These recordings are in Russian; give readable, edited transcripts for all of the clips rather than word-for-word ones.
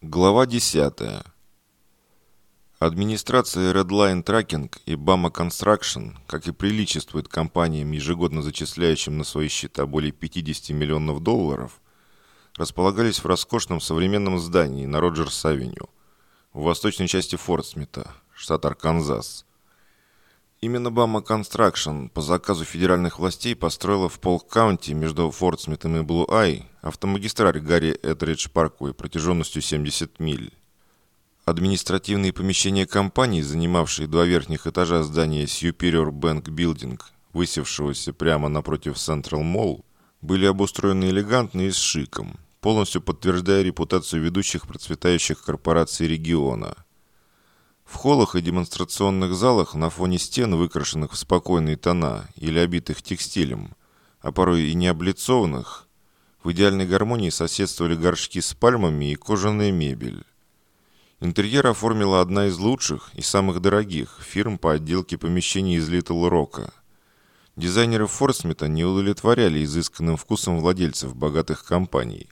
Глава 10. Администрация Redline Tracking и Bama Construction, как и приличествует компаниям, ежегодно зачисляющим на свои счета более 50 миллионов долларов, располагались в роскошном современном здании на Роджерс-авеню, в восточной части Форт-Смита, штат Арканзас. Именно Bama Construction по заказу федеральных властей построила в Полк-Каунти между Форт-Смитом и Блу-Ай автомагистраль Гарри Этридж Парквей протяженностью 70 миль. Административные помещения компании, занимавшие два верхних этажа здания Superior Bank Building, высевшегося прямо напротив Central Mall, были обустроены элегантно и с шиком, полностью подтверждая репутацию ведущих процветающих корпораций региона. В холлах и демонстрационных залах на фоне стен, выкрашенных в спокойные тона или обитых текстилем, а порой и не облицованных, в идеальной гармонии соседствовали горшки с пальмами и кожаная мебель. Интерьер оформила одна из лучших и самых дорогих фирм по отделке помещений из Литл Рока. Дизайнеры Форт-Смита не удовлетворяли изысканным вкусом владельцев богатых компаний.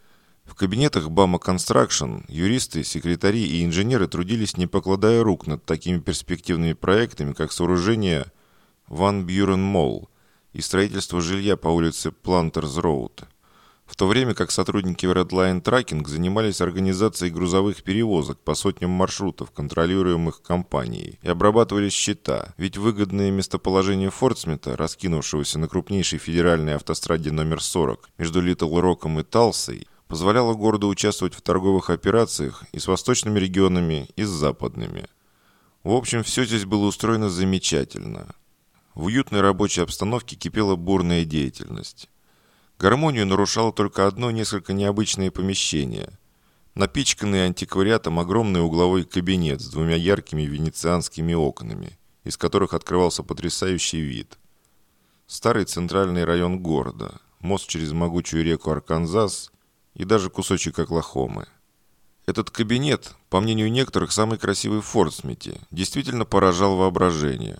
В кабинетах Bama Construction юристы, секретари и инженеры трудились, не покладая рук, над такими перспективными проектами, как сооружение Van Buren Mall и строительство жилья по улице Planters Road, в то время как сотрудники Redline Tracking занимались организацией грузовых перевозок по сотням маршрутов, контролируемых компанией, и обрабатывали счета, ведь выгодное местоположение Форт-Смита, раскинувшегося на крупнейшей федеральной автостраде номер 40 между Литл Роком и Талсой, позволяло городу участвовать в торговых операциях и с восточными регионами, и с западными. В общем, все здесь было устроено замечательно. В уютной рабочей обстановке кипела бурная деятельность. Гармонию нарушало только одно несколько необычное помещение. Напичканный антиквариатом огромный угловой кабинет с двумя яркими венецианскими окнами, из которых открывался потрясающий вид. Старый центральный район города, мост через могучую реку Арканзас и даже кусочек Оклахомы. Этот кабинет, по мнению некоторых, самый красивый в Форт-Смите, действительно поражал воображение.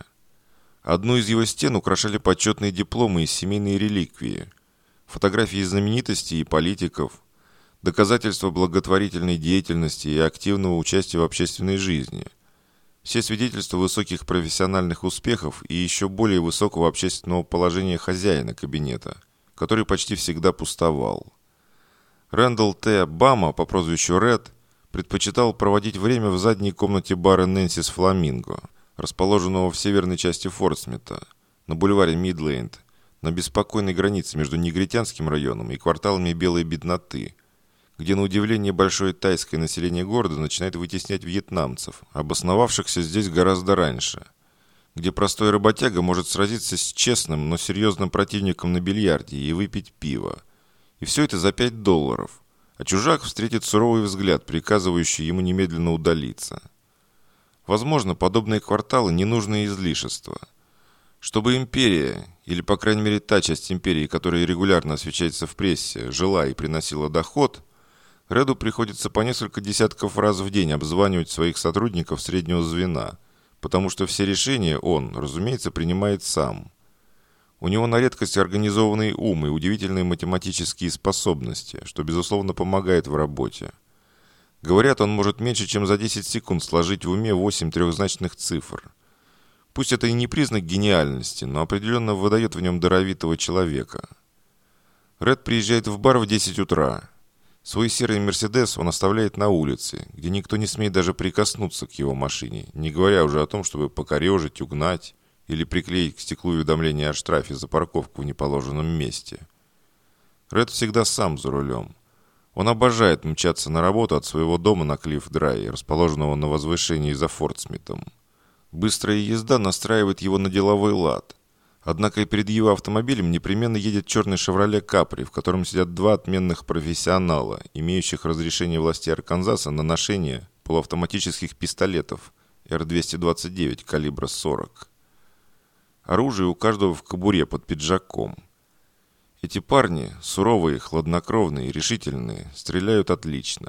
Одну из его стен украшали почетные дипломы и семейные реликвии, фотографии знаменитостей и политиков, доказательства благотворительной деятельности и активного участия в общественной жизни, все свидетельства высоких профессиональных успехов и еще более высокого общественного положения хозяина кабинета, который почти всегда пустовал. Рэндалл Т. Бама по прозвищу Ред предпочитал проводить время в задней комнате бара Нэнсис Фламинго, расположенного в северной части Форт-Смита, на бульваре Мидленд, на беспокойной границе между негритянским районом и кварталами белой бедноты, где, на удивление, большое тайское население города начинает вытеснять вьетнамцев, обосновавшихся здесь гораздо раньше, где простой работяга может сразиться с честным, но серьезным противником на бильярде и выпить пиво. И все это за $5, а чужак встретит суровый взгляд, приказывающий ему немедленно удалиться. Возможно, подобные кварталы – ненужное излишество. Чтобы империя, или, по крайней мере, та часть империи, которая регулярно освещается в прессе, жила и приносила доход, Реду приходится по несколько десятков раз в день обзванивать своих сотрудников среднего звена, потому что все решения он, разумеется, принимает сам. У него на редкость организованный ум и удивительные математические способности, что, безусловно, помогает в работе. Говорят, он может меньше чем за 10 секунд сложить в уме 8 трехзначных цифр. Пусть это и не признак гениальности, но определенно выдает в нем даровитого человека. Ред приезжает в бар в 10 утра. Свой серый «Мерседес» он оставляет на улице, где никто не смеет даже прикоснуться к его машине, не говоря уже о том, чтобы покорежить, угнать или приклеить к стеклу уведомление о штрафе за парковку в неположенном месте. Ред всегда сам за рулем. Он обожает мчаться на работу от своего дома на Клифф-Драй, расположенного на возвышении за Форт-Смитом. Быстрая езда настраивает его на деловой лад. Однако и перед его автомобилем непременно едет черный «Шевроле Капри», в котором сидят два отменных профессионала, имеющих разрешение власти Арканзаса на ношение полуавтоматических пистолетов Р-229 калибра 40. Оружие у каждого в кобуре под пиджаком. Эти парни, суровые, хладнокровные, решительные, стреляют отлично.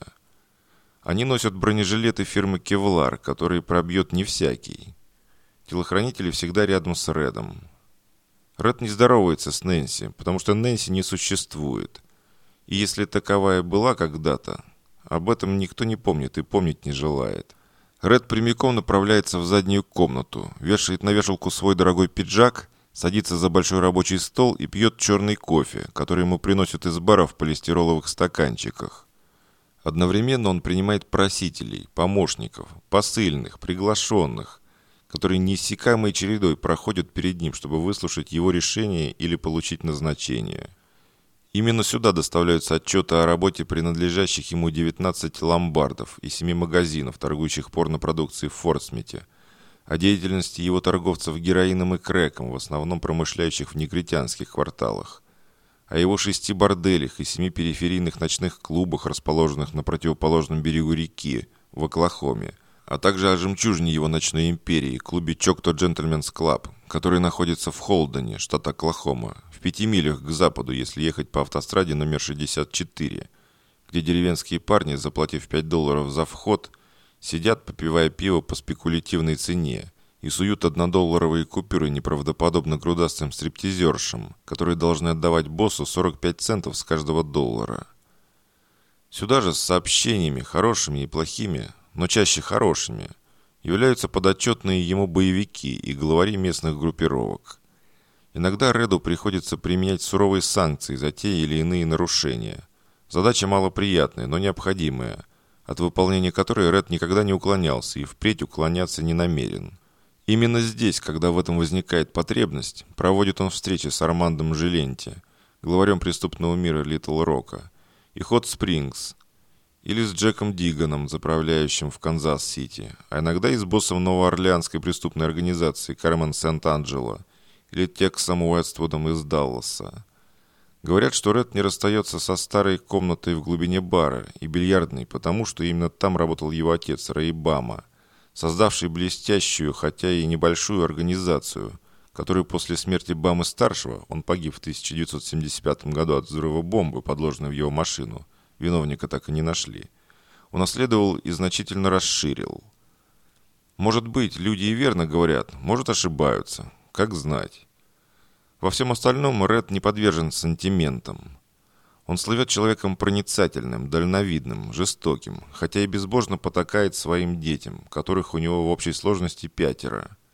Они носят бронежилеты фирмы «Кевлар», которые пробьет не всякий. Телохранители всегда рядом с Редом. Ред не здоровается с Нэнси, потому что Нэнси не существует. И если таковая была когда-то, об этом никто не помнит и помнить не желает. Ред прямиком направляется в заднюю комнату, вешает на вешалку свой дорогой пиджак, садится за большой рабочий стол и пьет черный кофе, который ему приносят из бара в полистироловых стаканчиках. Одновременно он принимает просителей, помощников, посыльных, приглашенных, которые неиссякаемой чередой проходят перед ним, чтобы выслушать его решение или получить назначение. Именно сюда доставляются отчеты о работе принадлежащих ему 19 ломбардов и 7 магазинов, торгующих порнопродукцией в Фортсмите, о деятельности его торговцев героином и крэком, в основном промышляющих в негритянских кварталах, о его 6 борделях и 7 периферийных ночных клубах, расположенных на противоположном берегу реки, в Оклахоме, а также о жемчужине его ночной империи, клубе Чокто Джентльменс Клаб, который находится в Холдене, штат Оклахома, в 5 милях к западу, если ехать по автостраде номер 64, где деревенские парни, заплатив $5 за вход, сидят, попивая пиво по спекулятивной цене, и суют $1 купюры неправдоподобно грудастым стриптизершам, которые должны отдавать боссу 45 центов с каждого доллара. Сюда же с сообщениями, хорошими и плохими, но чаще хорошими, являются подотчетные ему боевики и главари местных группировок. Иногда Реду приходится применять суровые санкции за те или иные нарушения. Задача малоприятная, но необходимая, от выполнения которой Ред никогда не уклонялся и впредь уклоняться не намерен. Именно здесь, когда в этом возникает потребность, проводит он встречи с Армандом Желенти, главарем преступного мира Литл Рока, и Хот Спрингс, или с Джеком Диганом, заправляющим в Канзас-Сити, а иногда и с боссом новоорлеанской преступной организации Кармен Сент-Анджело, или Тексом Уэствудом из Далласа. Говорят, что Ред не расстается со старой комнатой в глубине бара и бильярдной, потому что именно там работал его отец Рэй Бама, создавший блестящую, хотя и небольшую организацию, которую после смерти Бамы-старшего, он погиб в 1975 году от взрыва бомбы, подложенной в его машину, виновника так и не нашли, унаследовал и значительно расширил. Может быть, люди и верно говорят, может ошибаются, как знать. Во всем остальном Ред не подвержен сантиментам. Он слывет человеком проницательным, дальновидным, жестоким, хотя и безбожно потакает своим детям, которых у него в общей сложности 5.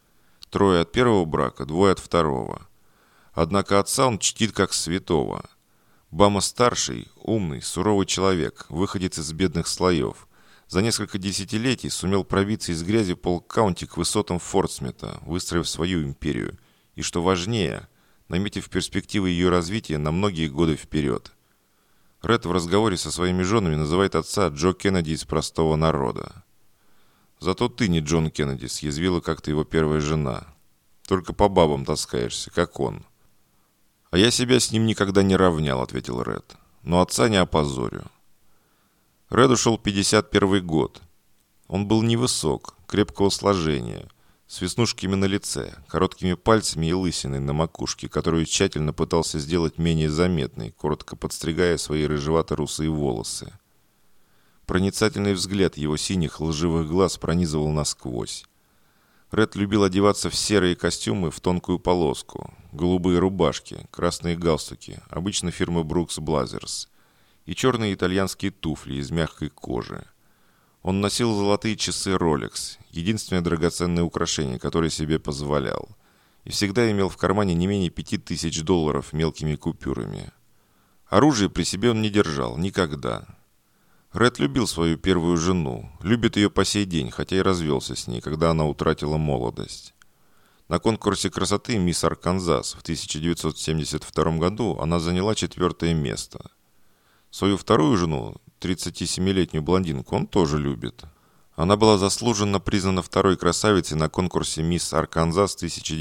3 от первого брака, 2 от второго. Однако отца он чтит как святого. Бама-старший, умный, суровый человек, выходец из бедных слоев, за несколько десятилетий сумел пробиться из грязи Полк-Каунти к высотам Фортсмита, выстроив свою империю, и, что важнее, наметив перспективы ее развития на многие годы вперед. Ред в разговоре со своими женами называет отца Джо Кеннеди из простого народа. «Зато ты не Джон Кеннеди», — съязвила как-то его первая жена. «Только по бабам таскаешься, как он». «А я себя с ним никогда не равнял», — ответил Ред. «Но отца не опозорю». Реду шел 51 год. Он был невысок, крепкого сложения, с веснушками на лице, короткими пальцами и лысиной на макушке, которую тщательно пытался сделать менее заметной, коротко подстригая свои рыжевато-русые волосы. Проницательный взгляд его синих лживых глаз пронизывал насквозь. Ред любил одеваться в серые костюмы в тонкую полоску, голубые рубашки, красные галстуки, обычно фирмы Brooks Brothers, и черные итальянские туфли из мягкой кожи. Он носил золотые часы Rolex, единственное драгоценное украшение, которое себе позволял, и всегда имел в кармане не менее $5000 мелкими купюрами. Оружие при себе он не держал, никогда. Ред любил свою первую жену, любит ее по сей день, хотя и развелся с ней, когда она утратила молодость. На конкурсе красоты «Мисс Арканзас» в 1972 году она заняла 4 место. Свою вторую жену, 37-летнюю блондинку, он тоже любит. Она была заслуженно признана второй красавицей на конкурсе «Мисс Арканзас»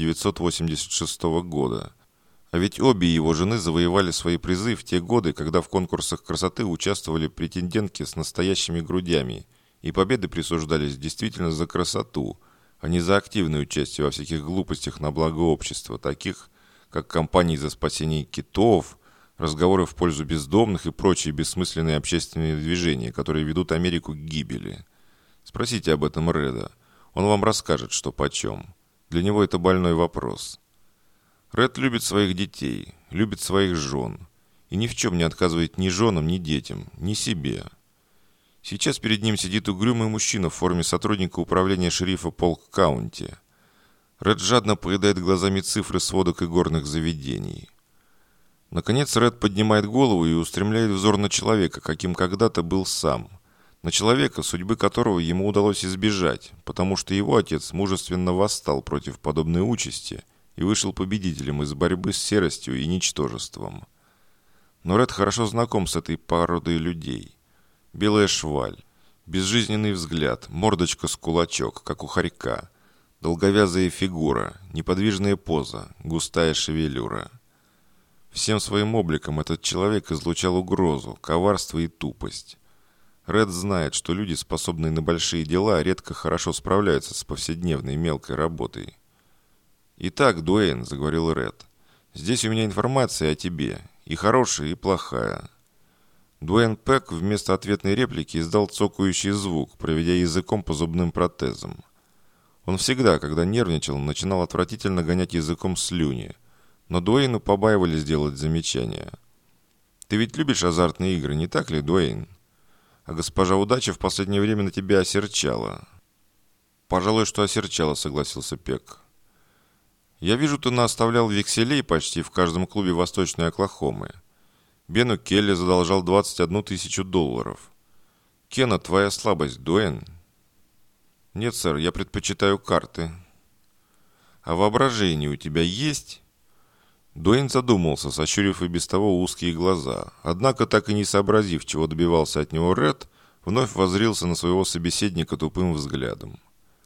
1986 года. А ведь обе его жены завоевали свои призы в те годы, когда в конкурсах красоты участвовали претендентки с настоящими грудями, и победы присуждались действительно за красоту, а не за активное участие во всяких глупостях на благо общества, таких как кампании за спасение китов, разговоры в пользу бездомных и прочие бессмысленные общественные движения, которые ведут Америку к гибели. Спросите об этом Реда. Он вам расскажет, что почем. Для него это больной вопрос. Ред любит своих детей, любит своих жен. И ни в чем не отказывает ни женам, ни детям, ни себе. Сейчас перед ним сидит угрюмый мужчина в форме сотрудника управления шерифа Полк-Каунти. Ред жадно поедает глазами цифры сводок игорных заведений. Наконец Ред поднимает голову и устремляет взор на человека, каким когда-то был сам. На человека, судьбы которого ему удалось избежать, потому что его отец мужественно восстал против подобной участи и вышел победителем из борьбы с серостью и ничтожеством. Но Ред хорошо знаком с этой породой людей. Белая шваль, безжизненный взгляд, мордочка с кулачок, как у хорька, долговязая фигура, неподвижная поза, густая шевелюра. Всем своим обликом этот человек излучал угрозу, коварство и тупость. Ред знает, что люди, способные на большие дела, редко хорошо справляются с повседневной мелкой работой. «Итак, Дуэйн», — заговорил Ред, — «здесь у меня информация о тебе, и хорошая, и плохая». Дуэйн Пек вместо ответной реплики издал цокающий звук, проведя языком по зубным протезам. Он всегда, когда нервничал, начинал отвратительно гонять языком слюни, но Дуэйну побаивались делать замечания. «Ты ведь любишь азартные игры, не так ли, Дуэйн? А госпожа Удача в последнее время на тебя осерчала». «Пожалуй, что осерчала», — согласился Пек. «Я вижу, ты наоставлял векселей почти в каждом клубе Восточной Оклахомы. Бену Келли задолжал 21 тысячу долларов. Кена, твоя слабость, Дуэйн?» «Нет, сэр, я предпочитаю карты». «А воображение у тебя есть?» Дуэйн задумался, сощурив и без того узкие глаза. Однако, так и не сообразив, чего добивался от него Ред, вновь воззрился на своего собеседника тупым взглядом.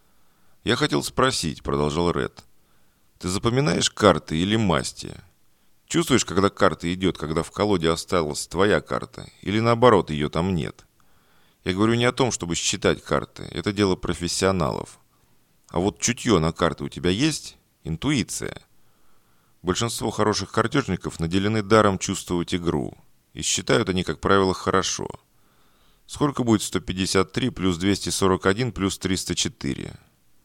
«Я хотел спросить», — продолжал Ред, — «ты запоминаешь карты или масти? Чувствуешь, когда карта идет, когда в колоде осталась твоя карта, или наоборот, ее там нет? Я говорю не о том, чтобы считать карты, это дело профессионалов. А вот чутье на карты у тебя есть? Интуиция?» Большинство хороших картежников наделены даром чувствовать игру, и считают они, как правило, хорошо. Сколько будет 153 плюс 241 плюс 304?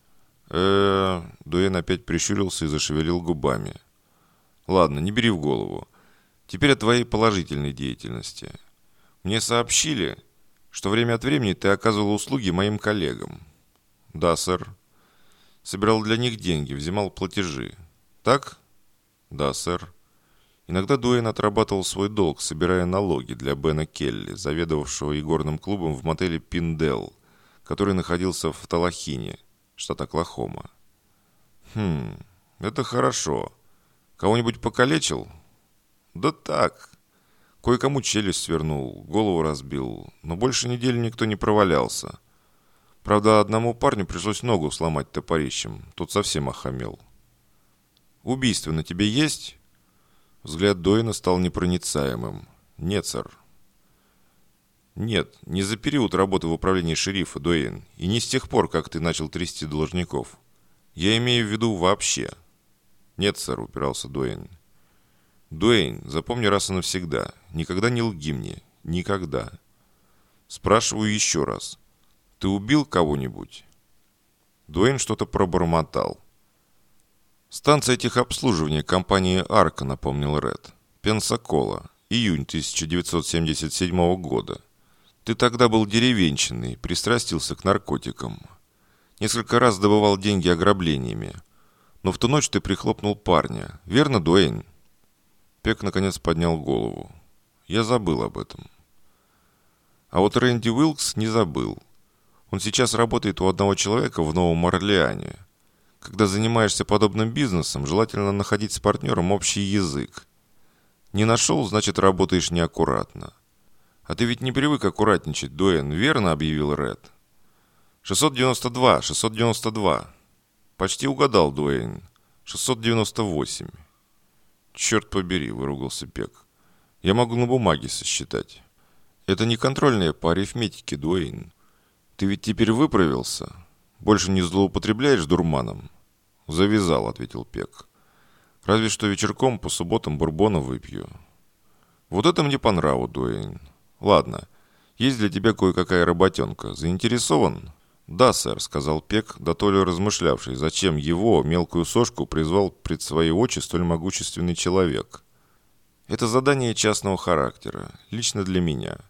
Дуэйн опять прищурился и зашевелил губами. «Ладно, не бери в голову. Теперь о твоей положительной деятельности. Мне сообщили, что время от времени ты оказывал услуги моим коллегам». «Да, сэр». «Собирал для них деньги, взимал платежи. Так?» «Да, сэр». Иногда Дуэйн отрабатывал свой долг, собирая налоги для Бена Келли, заведовавшего игорным клубом в мотеле «Пиндел», который находился в Талахине, штат Оклахома. Это хорошо. Кого-нибудь покалечил?» «Да так. Кое-кому челюсть свернул, голову разбил, но больше недели никто не провалялся. Правда, одному парню пришлось ногу сломать топорищем, тот совсем охамел». «Убийство на тебе есть?» Взгляд Дуэйна стал непроницаемым. «Нет, сэр». «Нет, не за период работы в управлении шерифа, Дуэйн, и не с тех пор, как ты начал трясти должников. Я имею в виду вообще». «Нет, сэр», — упирался Дуэйн. «Дуэйн, запомни раз и навсегда, никогда не лги мне, никогда. Спрашиваю еще раз, ты убил кого-нибудь?» Дуэйн что-то пробормотал. «Станция техобслуживания компании «Арка», — напомнил Ред. «Пенсакола. Июнь 1977 года. Ты тогда был деревенщиной, пристрастился к наркотикам. Несколько раз добывал деньги ограблениями. Но в ту ночь ты прихлопнул парня. Верно, Дуэйн?» Пек наконец поднял голову. «Я забыл об этом». А вот Рэнди Уилкс не забыл. Он сейчас работает у одного человека в Новом Орлеане. Когда занимаешься подобным бизнесом, желательно находить с партнером общий язык. Не нашел, значит, работаешь неаккуратно. А ты ведь не привык аккуратничать, Дуэйн, верно?» — объявил Ред. 692, 692. Почти угадал, Дуэйн. 698. «Черт побери», — выругался Пек. «Я могу на бумаге сосчитать». «Это не контрольная по арифметике, Дуэйн. Ты ведь теперь выправился? Больше не злоупотребляешь дурманом?» «Завязал», — ответил Пек. «Разве что вечерком по субботам бурбона выпью». «Вот это мне по нраву, Дуэйн. Ладно, есть для тебя кое-какая работенка. Заинтересован?» «Да, сэр», — сказал Пек, да то ли размышлявший, зачем его, мелкую сошку, призвал пред свои очи столь могущественный человек. «Это задание частного характера, лично для меня.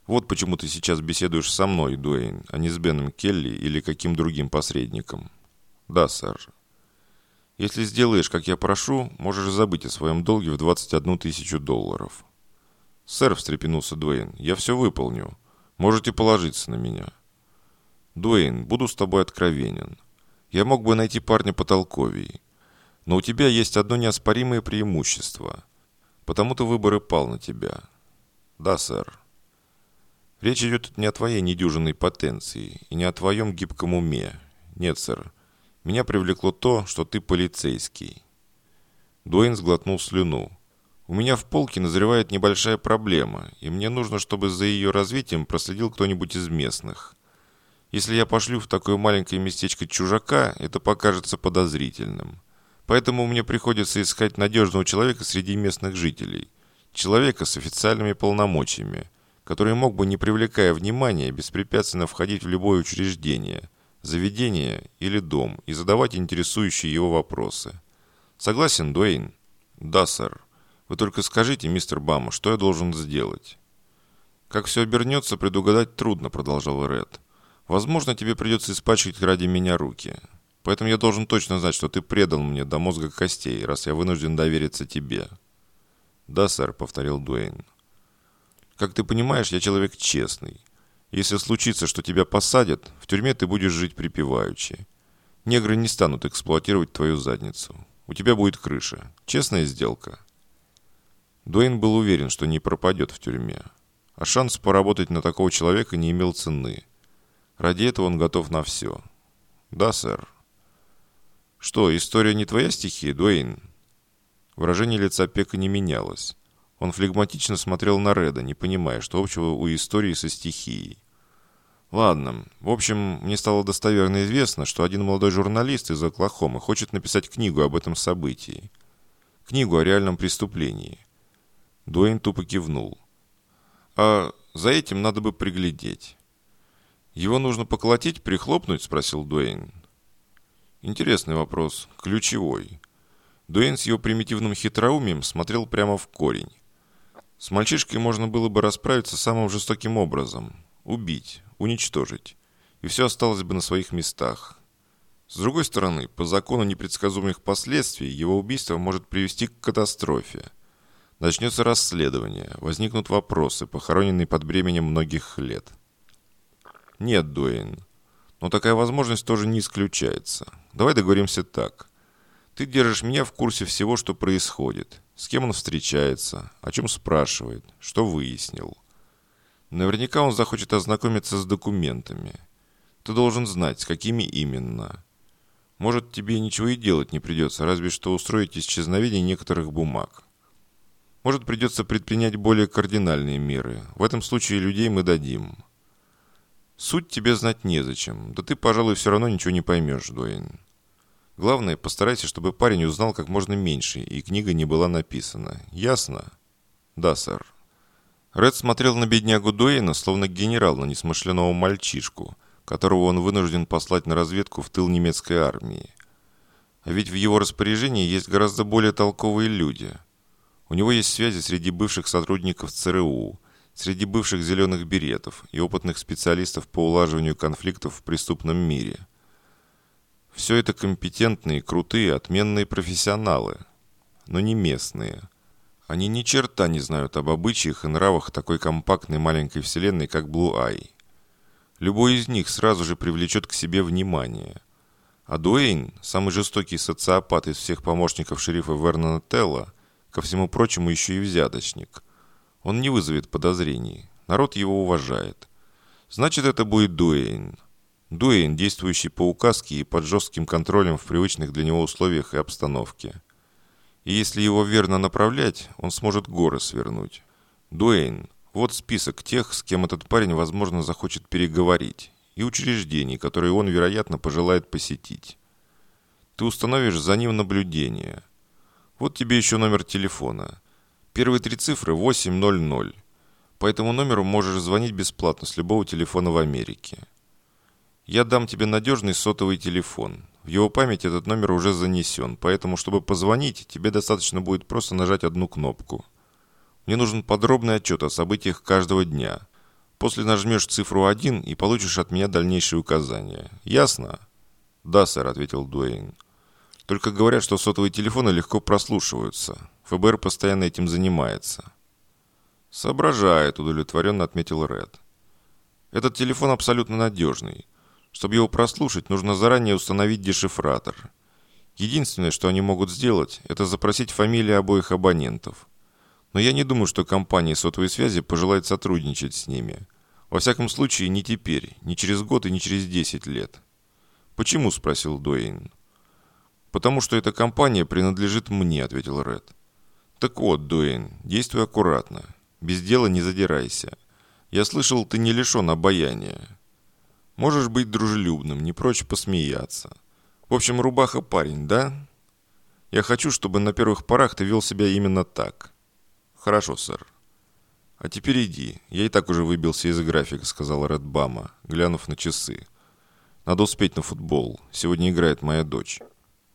Вот почему ты сейчас беседуешь со мной, Дуэйн, а не с Беном Келли или каким другим посредником. Да, сэр. Если сделаешь, как я прошу, можешь забыть о своем долге в 21 тысячу долларов. Сэр, встрепенулся Дуэйн, я все выполню. Можете положиться на меня. Дуэйн, буду с тобой откровенен. Я мог бы найти парня потолковей. Но у тебя есть одно неоспоримое преимущество. Потому-то выбор и пал на тебя. Да, сэр. Речь идет не о твоей недюжинной потенции и не о твоем гибком уме. Нет, сэр. Меня привлекло то, что ты полицейский. Дуэйн сглотнул слюну. У меня в полке назревает небольшая проблема, и мне нужно, чтобы за ее развитием проследил кто-нибудь из местных. Если я пошлю в такое маленькое местечко чужака, это покажется подозрительным. Поэтому мне приходится искать надежного человека среди местных жителей. Человека с официальными полномочиями, который мог бы, не привлекая внимания, беспрепятственно входить в любое учреждение, заведение или дом и задавать интересующие его вопросы. Согласен, Дуэйн? Да, сэр. Вы только скажите, мистер Бама, что я должен сделать? Как все обернется, предугадать трудно, продолжал Ред. Возможно, тебе придется испачкать ради меня руки. Поэтому я должен точно знать, что ты предал мне до мозга костей, раз я вынужден довериться тебе. Да, сэр, повторил Дуэйн. Как ты понимаешь, я человек честный. Если случится, что тебя посадят, в тюрьме ты будешь жить припеваючи. Негры не станут эксплуатировать твою задницу. У тебя будет крыша. Честная сделка. Дуэйн был уверен, что не пропадет в тюрьме. А шанс поработать на такого человека не имел цены. Ради этого он готов на все. Да, сэр. Что, история не твоя стихия, Дуэйн? Выражение лица Пека не менялось. Он флегматично смотрел на Реда, не понимая, что общего у истории со стихией. Ладно. В общем, мне стало достоверно известно, что один молодой журналист из Оклахомы хочет написать книгу об этом событии. Книгу о реальном преступлении. Дуэйн тупо кивнул. А за этим надо бы приглядеть. Его нужно поколотить, прихлопнуть, спросил Дуэйн. Интересный вопрос, ключевой. Дуэйн с его примитивным хитроумием смотрел прямо в корень. С мальчишкой можно было бы расправиться самым жестоким образом. Убить, уничтожить. И все осталось бы на своих местах. С другой стороны, по закону непредсказуемых последствий, его убийство может привести к катастрофе. Начнется расследование, возникнут вопросы, похороненные под бременем многих лет. Нет, Дуэйн. Но такая возможность тоже не исключается. Давай договоримся так. Ты держишь меня в курсе всего, что происходит. С кем он встречается, о чем спрашивает, что выяснил. Наверняка он захочет ознакомиться с документами. Ты должен знать, с какими именно. Может, тебе ничего и делать не придется, разве что устроить исчезновение некоторых бумаг. Может, придется предпринять более кардинальные меры. В этом случае людей мы дадим. Суть тебе знать незачем. Да ты, пожалуй, все равно ничего не поймешь, Дуэйн. Главное, постарайся, чтобы парень узнал как можно меньше, и книга не была написана. Ясно? Да, сэр. Ред смотрел на беднягу Дуэйна, словно генерал на несмышленого мальчишку, которого он вынужден послать на разведку в тыл немецкой армии. А ведь в его распоряжении есть гораздо более толковые люди. У него есть связи среди бывших сотрудников ЦРУ, среди бывших зеленых беретов и опытных специалистов по улаживанию конфликтов в преступном мире. Все это компетентные, крутые, отменные профессионалы, но не местные. Они ни черта не знают об обычаях и нравах такой компактной маленькой вселенной, как Блу-Ай. Любой из них сразу же привлечет к себе внимание. А Дуэйн, самый жестокий социопат из всех помощников шерифа Вернона Телла, ко всему прочему еще и взяточник. Он не вызовет подозрений. Народ его уважает. Значит, это будет Дуэйн. Дуэйн, действующий по указке и под жестким контролем в привычных для него условиях и обстановке. И если его верно направлять, он сможет горы свернуть. Дуэйн, вот список тех, с кем этот парень, возможно, захочет переговорить, и учреждений, которые он, вероятно, пожелает посетить. Ты установишь за ним наблюдение. Вот тебе еще номер телефона. Первые 3 цифры 800. По этому номеру можешь звонить бесплатно с любого телефона в Америке. Я дам тебе надежный сотовый телефон. В его память этот номер уже занесен, поэтому, чтобы позвонить, тебе достаточно будет просто нажать одну кнопку. Мне нужен подробный отчет о событиях каждого дня. После нажмешь цифру 1 и получишь от меня дальнейшие указания. Ясно?» «Да, сэр», — ответил Дуэйн. «Только говорят, что сотовые телефоны легко прослушиваются. ФБР постоянно этим занимается». «Соображает», — удовлетворенно отметил Ред. «Этот телефон абсолютно надежный. Чтобы его прослушать, нужно заранее установить дешифратор. Единственное, что они могут сделать, это запросить фамилии обоих абонентов. Но я не думаю, что компания сотовой связи пожелает сотрудничать с ними. Во всяком случае, не теперь, не через год и не через 10 лет». «Почему?» – спросил Дуэйн. «Потому что эта компания принадлежит мне», – ответил Ред. «Так вот, Дуэйн, действуй аккуратно. Без дела не задирайся. Я слышал, ты не лишен обаяния. Можешь быть дружелюбным, не прочь посмеяться. В общем, рубаха парень, да? Я хочу, чтобы на первых порах ты вел себя именно так». «Хорошо, сэр». «А теперь иди. Я и так уже выбился из графика», — сказал Ред Бама, глянув на часы. «Надо успеть на футбол. Сегодня играет моя дочь».